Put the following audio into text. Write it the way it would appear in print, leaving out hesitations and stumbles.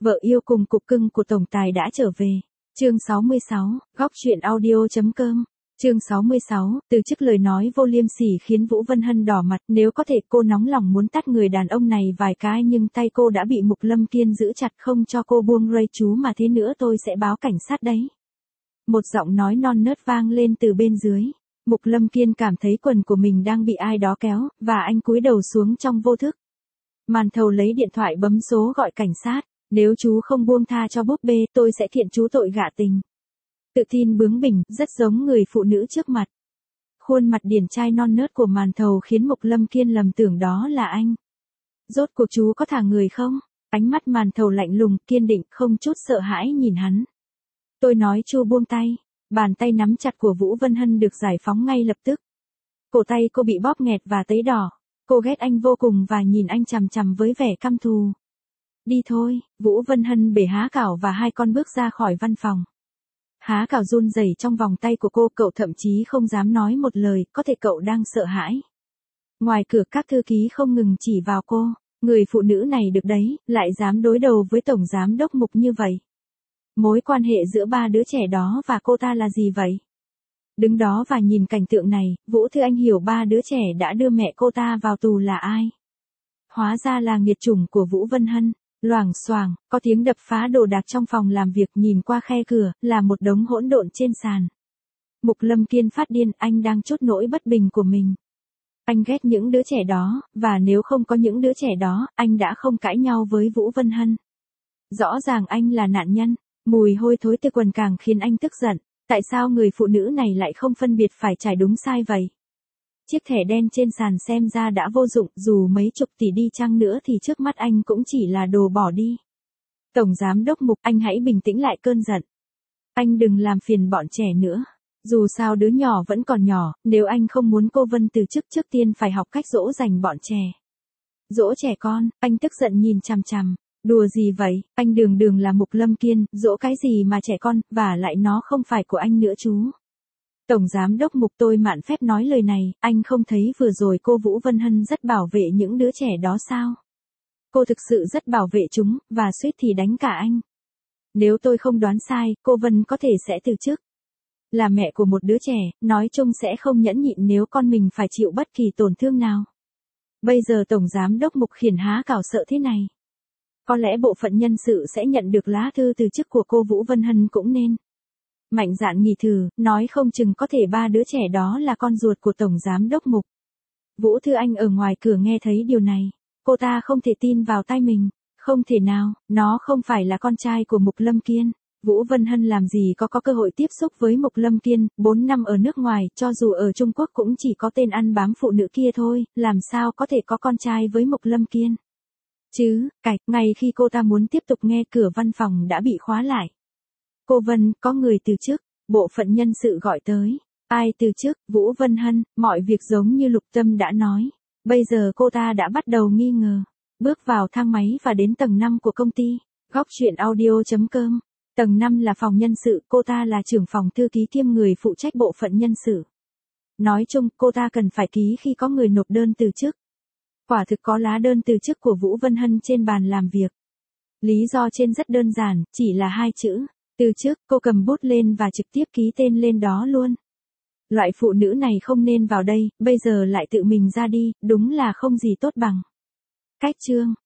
Vợ yêu cùng cục cưng của tổng tài đã trở về. Chương 66, góc truyện audio.com. Chương 66, từ chức lời nói vô liêm sỉ khiến Vũ Vân Hân đỏ mặt, nếu có thể cô nóng lòng muốn tát người đàn ông này vài cái nhưng tay cô đã bị Mục Lâm Kiên giữ chặt không cho cô buông ray, chú mà thế nữa tôi sẽ báo cảnh sát đấy. Một giọng nói non nớt vang lên từ bên dưới. Mục Lâm Kiên cảm thấy quần của mình đang bị ai đó kéo, và anh cúi đầu xuống trong vô thức. Màn thầu lấy điện thoại bấm số gọi cảnh sát. Nếu chú không buông tha cho búp bê, tôi sẽ kiện chú tội gạ tình. Tự tin bướng bỉnh, rất giống người phụ nữ trước mặt. Khuôn mặt điển trai non nớt của màn thầu khiến Mục Lâm Kiên lầm tưởng đó là anh. Rốt cuộc chú có thả người không? Ánh mắt màn thầu lạnh lùng, kiên định, không chút sợ hãi nhìn hắn. Tôi nói chú buông tay. Bàn tay nắm chặt của Vũ Vân Hân được giải phóng ngay lập tức. Cổ tay cô bị bóp nghẹt và tấy đỏ. Cô ghét anh vô cùng và nhìn anh chằm chằm với vẻ căm thù. Đi thôi, Vũ Vân Hân bể há cảo và hai con bước ra khỏi văn phòng. Há cảo run rẩy trong vòng tay của cô, cậu thậm chí không dám nói một lời, có thể cậu đang sợ hãi. Ngoài cửa các thư ký không ngừng chỉ vào cô, người phụ nữ này được đấy, lại dám đối đầu với tổng giám đốc Mục như vậy. Mối quan hệ giữa ba đứa trẻ đó và cô ta là gì vậy? Đứng đó và nhìn cảnh tượng này, Vũ Thư Anh hiểu ba đứa trẻ đã đưa mẹ cô ta vào tù là ai. Hóa ra là nghiệt chủng của Vũ Vân Hân. Loảng xoảng, có tiếng đập phá đồ đạc trong phòng làm việc, nhìn qua khe cửa, là một đống hỗn độn trên sàn. Mục Lâm Kiên phát điên, anh đang trút nỗi bất bình của mình. Anh ghét những đứa trẻ đó, và nếu không có những đứa trẻ đó, anh đã không cãi nhau với Vũ Vân Hân. Rõ ràng anh là nạn nhân, mùi hôi thối từ quần càng khiến anh tức giận. Tại sao người phụ nữ này lại không phân biệt phải trái đúng sai vậy? Chiếc thẻ đen trên sàn xem ra đã vô dụng, dù mấy chục tỷ đi chăng nữa thì trước mắt anh cũng chỉ là đồ bỏ đi. Tổng giám đốc Mục, anh hãy bình tĩnh lại cơn giận. Anh đừng làm phiền bọn trẻ nữa. Dù sao đứa nhỏ vẫn còn nhỏ, nếu anh không muốn cô Vân từ chức trước tiên phải học cách dỗ dành bọn trẻ. Dỗ trẻ con, anh tức giận nhìn chằm chằm. Đùa gì vậy, anh đường đường là Mục Lâm Kiên, dỗ cái gì mà trẻ con, và lại nó không phải của anh nữa chú. Tổng giám đốc Mục, tôi mạn phép nói lời này, anh không thấy vừa rồi cô Vũ Vân Hân rất bảo vệ những đứa trẻ đó sao? Cô thực sự rất bảo vệ chúng, và suýt thì đánh cả anh. Nếu tôi không đoán sai, cô Vân có thể sẽ từ chức. Là mẹ của một đứa trẻ, nói chung sẽ không nhẫn nhịn nếu con mình phải chịu bất kỳ tổn thương nào. Bây giờ Tổng giám đốc Mục khiển há cảo sợ thế này. Có lẽ bộ phận nhân sự sẽ nhận được lá thư từ chức của cô Vũ Vân Hân cũng nên. Mạnh dạn nghỉ thử, nói không chừng có thể ba đứa trẻ đó là con ruột của Tổng giám đốc Mục. Vũ Thư Anh ở ngoài cửa nghe thấy điều này. Cô ta không thể tin vào tai mình. Không thể nào, nó không phải là con trai của Mục Lâm Kiên. Vũ Vân Hân làm gì có cơ hội tiếp xúc với Mục Lâm Kiên, 4 năm ở nước ngoài, cho dù ở Trung Quốc cũng chỉ có tên ăn bám phụ nữ kia thôi, làm sao có thể có con trai với Mục Lâm Kiên. Chứ, ngay khi cô ta muốn tiếp tục nghe, cửa văn phòng đã bị khóa lại. Cô Vân, có người từ chức, bộ phận nhân sự gọi tới. Ai từ chức? Vũ Vân Hân, mọi việc giống như Lục Tâm đã nói. Bây giờ cô ta đã bắt đầu nghi ngờ. Bước vào thang máy và đến tầng 5 của công ty. Góc truyện audio.com. Tầng 5 là phòng nhân sự, cô ta là trưởng phòng thư ký kiêm người phụ trách bộ phận nhân sự. Nói chung, cô ta cần phải ký khi có người nộp đơn từ chức. Quả thực có lá đơn từ chức của Vũ Vân Hân trên bàn làm việc. Lý do trên rất đơn giản, chỉ là 2 chữ. Từ chức, cô cầm bút lên và trực tiếp ký tên lên đó luôn. Loại phụ nữ này không nên vào đây, bây giờ lại tự mình ra đi, đúng là không gì tốt bằng. Cách chương.